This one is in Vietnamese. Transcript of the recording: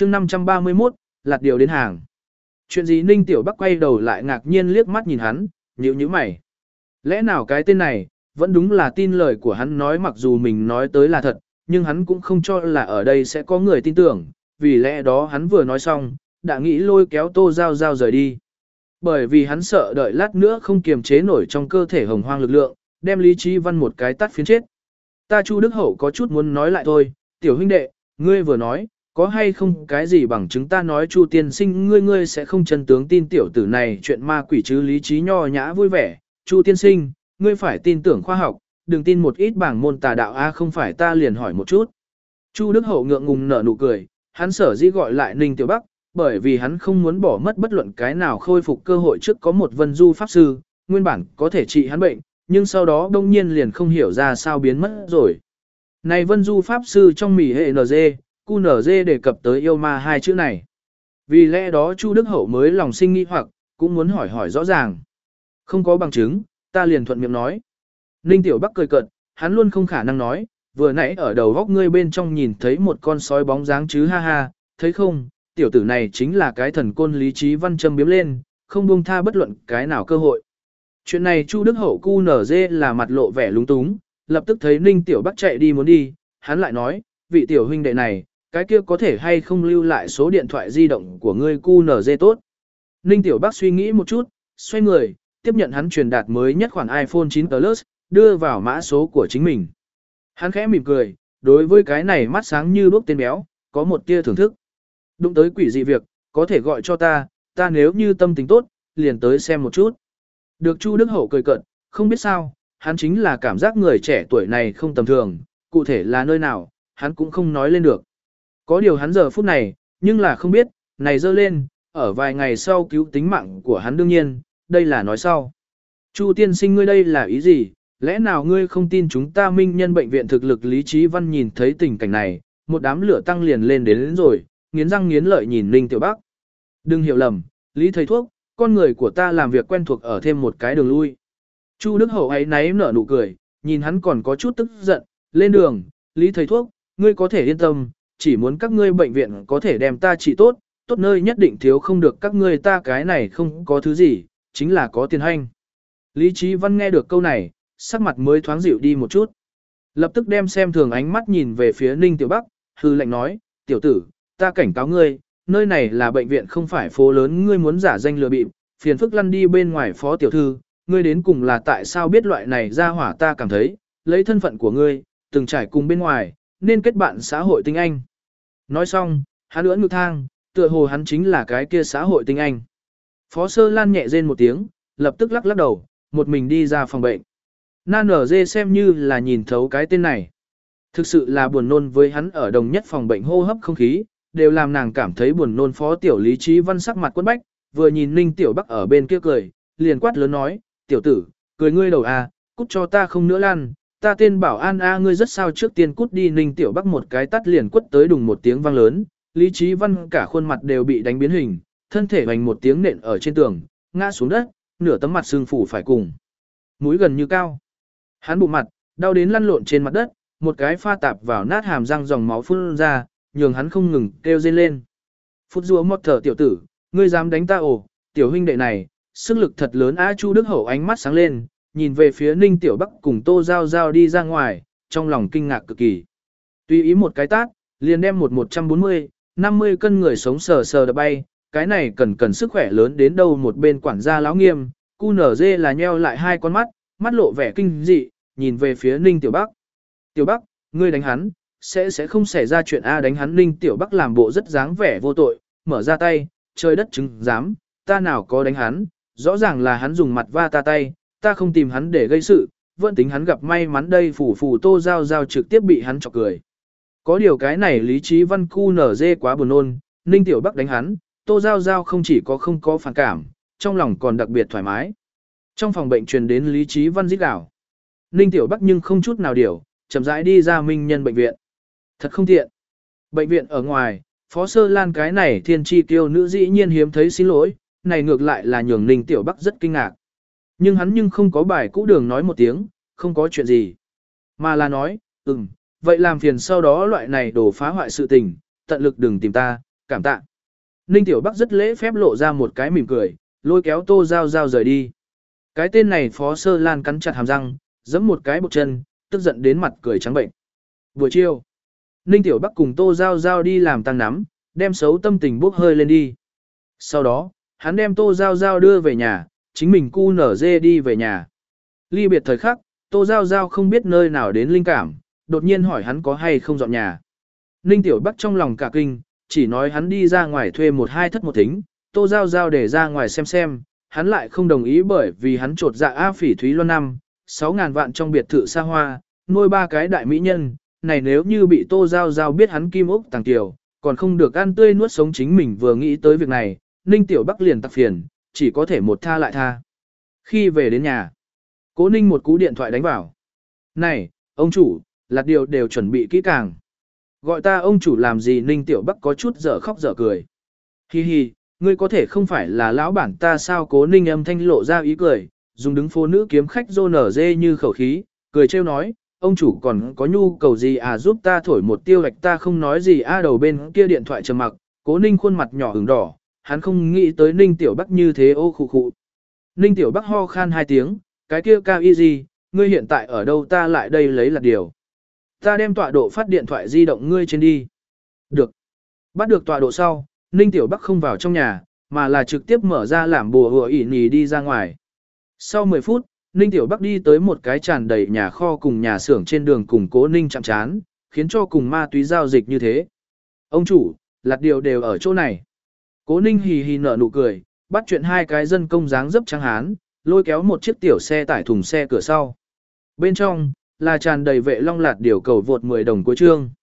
chương 531, lạt điều đến hàng. Chuyện gì Ninh Tiểu Bắc quay đầu lại ngạc nhiên liếc mắt nhìn hắn, nhíu mày. Lẽ nào cái tên này, vẫn đúng là tin lời của hắn nói mặc dù mình nói tới là thật, nhưng hắn cũng không cho là ở đây sẽ có người tin tưởng, vì lẽ đó hắn vừa nói xong, đã nghĩ lôi kéo Tô Giao Giao rời đi. Bởi vì hắn sợ đợi lát nữa không kiềm chế nổi trong cơ thể hồng hoang lực lượng, đem Lý Chí Văn một cái tát phiến chết. Ta Chu Đức Hậu có chút muốn nói lại thôi, tiểu huynh đệ, ngươi vừa nói, có hay không cái gì bằng chứng ta nói Chu tiên sinh ngươi sẽ không chân tướng tin tiểu tử này chuyện ma quỷ chứ. Lý Chí nho nhã vui vẻ, Chu tiên sinh, ngươi phải tin tưởng khoa học, đừng tin một ít bảng môn tà đạo a không phải ta liền hỏi một chút. Chu Đức Hậu ngượng ngùng nở nụ cười, hắn sở dĩ gọi lại Ninh Tiểu Bắc, bởi vì hắn không muốn bỏ mất bất luận cái nào khôi phục cơ hội trước có một vân du pháp sư, nguyên bản có thể trị hắn bệnh, nhưng sau đó đông nhiên liền không hiểu ra sao biến mất rồi. Này vân du pháp sư trong mỉ hệ NG, QNG đề cập tới yêu ma hai chữ này. Vì lẽ đó Chu Đức Hậu mới lòng sinh nghi hoặc, cũng muốn hỏi rõ ràng. Không có bằng chứng, ta liền thuận miệng nói. Ninh Tiểu Bắc cười cợt, hắn luôn không khả năng nói, vừa nãy ở đầu góc ngươi bên trong nhìn thấy một con sói bóng dáng chứ ha ha, thấy không, tiểu tử này chính là cái thần côn Lý Chí Văn châm biếm lên, không buông tha bất luận cái nào cơ hội. Chuyện này Chu Đức Hậu QNG là mặt lộ vẻ lúng túng, lập tức thấy Ninh Tiểu Bắc chạy đi muốn đi, hắn lại nói, vị tiểu huynh đệ này, cái kia có thể hay không lưu lại số điện thoại di động của ngươi QNG tốt. Ninh Tiểu Bắc suy nghĩ một chút, xoay người, tiếp nhận hắn truyền đạt mới nhất khoản iPhone 9 Plus, đưa vào mã số của chính mình. Hắn khẽ mỉm cười, đối với cái này mắt sáng như đuốc tên béo, có một tia thưởng thức. Đụng tới quỷ dị việc, có thể gọi cho ta nếu như tâm tình tốt, liền tới xem một chút. Được Chu Đức Hậu cười cợt, không biết sao, hắn chính là cảm giác người trẻ tuổi này không tầm thường, cụ thể là nơi nào, hắn cũng không nói lên được. Có điều hắn giờ phút này, nhưng là không biết, này dơ lên, ở vài ngày sau cứu tính mạng của hắn đương nhiên, đây là nói sau. Chu tiên sinh ngươi đây là ý gì, lẽ nào ngươi không tin chúng ta minh nhân bệnh viện thực lực Lý Chí Văn nhìn thấy tình cảnh này, một đám lửa tăng liền lên đến rồi, nghiến răng nghiến lợi nhìn Ninh Tiểu Bắc. Đừng hiểu lầm, Lý thầy thuốc, con người của ta làm việc quen thuộc ở thêm một cái đường lui. Chu Đức Hậu ấy náy nở nụ cười, nhìn hắn còn có chút tức giận, lên đường, Lý thầy thuốc, ngươi có thể yên tâm, chỉ muốn các ngươi bệnh viện có thể đem ta trị tốt, tốt nơi nhất định thiếu không được các ngươi ta cái này không có thứ gì, chính là có tiền hành. Lý Chí Văn nghe được câu này, sắc mặt mới thoáng dịu đi một chút. Lập tức đem xem thường ánh mắt nhìn về phía Ninh Tiểu Bắc, hư lệnh nói, tiểu tử, ta cảnh cáo ngươi, nơi này là bệnh viện không phải phố lớn ngươi muốn giả danh lừa bịp, phiền phức lăn đi bên ngoài phó tiểu thư, ngươi đến cùng là tại sao biết loại này ra hỏa ta cảm thấy, lấy thân phận của ngươi, từng trải cùng bên ngoài, nên kết bạn xã hội tinh anh. Nói xong, hắn ưỡn ngực thang, tựa hồ hắn chính là cái kia xã hội tinh anh. Phó Sơ Lan nhẹ rên một tiếng, lập tức lắc đầu, một mình đi ra phòng bệnh. Nan ở dê xem như là nhìn thấu cái tên này. Thực sự là buồn nôn với hắn ở đồng nhất phòng bệnh hô hấp không khí, đều làm nàng cảm thấy buồn nôn. Phó tiểu Lý Chí Văn sắc mặt quất bách, vừa nhìn Ninh Tiểu Bắc ở bên kia cười, liền quát lớn nói, tiểu tử, cười ngươi đầu à, cút cho ta không nữa lan, ta tên bảo an a ngươi rất sao trước tiên cút đi. Ninh Tiểu Bắc một cái tắt liền quất tới đùng một tiếng vang lớn, Lý Chí Văn cả khuôn mặt đều bị đánh biến hình, thân thể hoành một tiếng nện ở trên tường, ngã xuống đất, nửa tấm mặt xương phủ phải cùng. Mũi gần như cao. Hắn bụng mặt, đau đến lăn lộn trên mặt đất, một cái pha tạp vào nát hàm răng dòng máu phun ra, nhường hắn không ngừng kêu rên lên. Phút rùa mót thở tiểu tử, ngươi dám đánh ta ồ, tiểu huynh đệ này, sức lực thật lớn á. Chu Đức Hậu ánh mắt sáng lên, nhìn về phía Ninh Tiểu Bắc cùng Tô Giao Giao đi ra ngoài, trong lòng kinh ngạc cực kỳ. Tùy ý một cái tát, liền đem 140, 50 cân người sống sờ sờ đập bay, cái này cần sức khỏe lớn đến đâu. Một bên quản gia láo nghiêm, QNG là nheo lại hai con mắt, mắt lộ vẻ kinh dị, nhìn về phía Ninh Tiểu Bắc. Tiểu Bắc, ngươi đánh hắn, sẽ không xảy ra chuyện A đánh hắn. Ninh Tiểu Bắc làm bộ rất dáng vẻ vô tội, mở ra tay, trời đất chứng giám, ta nào có đánh hắn, rõ ràng là hắn dùng mặt va ta tay, ta không tìm hắn để gây sự, vẫn tính hắn gặp may mắn đây. Phủ Tô Giao Giao trực tiếp bị hắn chọc cười. Có điều cái này Lý Chí Văn QNG quá buồn nôn, Ninh Tiểu Bắc đánh hắn, Tô Giao Giao không chỉ có không có phản cảm, trong lòng còn đặc biệt thoải mái. Trong phòng bệnh truyền đến Lý Chí Văn rít gào. Ninh Tiểu Bắc nhưng không chút nào điều, chậm rãi đi ra minh nhân bệnh viện. Thật không tiện. Bệnh viện ở ngoài, Phó Sơ Lan cái này thiên chi tiêu nữ dĩ nhiên hiếm thấy xin lỗi, này ngược lại là nhường Ninh Tiểu Bắc rất kinh ngạc. Nhưng hắn nhưng không có bài cũ đường nói một tiếng, không có chuyện gì. Mà là nói, vậy làm phiền sau đó loại này đổ phá hoại sự tình, tận lực đừng tìm ta, cảm tạ. Ninh Tiểu Bắc rất lễ phép lộ ra một cái mỉm cười, lôi kéo Tô Giao Giao rời đi. Cái tên này Phó Sơ Lan cắn chặt hàm răng, giẫm một cái bột chân, tức giận đến mặt cười trắng bệnh. Buổi chiều, Ninh Tiểu Bắc cùng Tô Giao Giao đi làm tăng nắm, đem xấu tâm tình bốc hơi lên đi. Sau đó, hắn đem Tô Giao Giao đưa về nhà, chính mình cu nở dê đi về nhà. Ly biệt thời khắc, Tô Giao Giao không biết nơi nào đến linh cảm, đột nhiên hỏi hắn có hay không dọn nhà. Ninh Tiểu Bắc trong lòng cả kinh, chỉ nói hắn đi ra ngoài thuê một hai thất một thính, Tô Giao Giao để ra ngoài xem, hắn lại không đồng ý bởi vì hắn trột dạ A Phỉ Thúy Loan năm, 6.000 vạn trong biệt thự xa hoa, nuôi 3 cái đại mỹ nhân, này nếu như bị Tô Giao Giao biết hắn kim ốc tàng tiểu, còn không được ăn tươi nuốt sống chính mình vừa nghĩ tới việc này, Ninh Tiểu Bắc liền tặc phiền, chỉ có thể một tha lại tha. Khi về đến nhà, Cố Ninh một cú điện thoại đánh vào. Này, ông chủ, lạt điều đều chuẩn bị kỹ càng. Gọi ta ông chủ làm gì? Ninh Tiểu Bắc có chút dở khóc dở cười. Hi hi, ngươi có thể không phải là lão bản ta sao? Cố Ninh âm thanh lộ ra ý cười, dùng đứng phố nữ kiếm khách rô nở dê như khẩu khí, cười trêu nói, ông chủ còn có nhu cầu gì à, giúp ta thổi một tiêu gạch. Ta không nói gì a. Đầu bên kia điện thoại trầm mặc, Cố Ninh khuôn mặt nhỏ ửng đỏ, hắn không nghĩ tới Ninh Tiểu Bắc như thế ô khụ khụ. Ninh Tiểu Bắc ho khan 2 tiếng, cái kia cao y gì, ngươi hiện tại ở đâu? Ta lại đây lấy là điều. Ta đem tọa độ phát điện thoại di động ngươi trên đi. Được. Bắt được tọa độ sau, Ninh Tiểu Bắc không vào trong nhà, mà là trực tiếp mở ra làm bùa hùa ỉ nì đi ra ngoài. Sau 10 phút, Ninh Tiểu Bắc đi tới một cái tràn đầy nhà kho cùng nhà xưởng trên đường cùng Cố Ninh chạm trán, khiến cho cùng ma túy giao dịch như thế. Ông chủ, lạt điều đều ở chỗ này. Cố Ninh hì hì nở nụ cười, bắt chuyện 2 cái dân công dáng dấp trắng hán, lôi kéo một chiếc tiểu xe tải thùng xe cửa sau. Bên trong, là tràn đầy vệ long lạt điều cầu vượt 10 đồng cuối chương.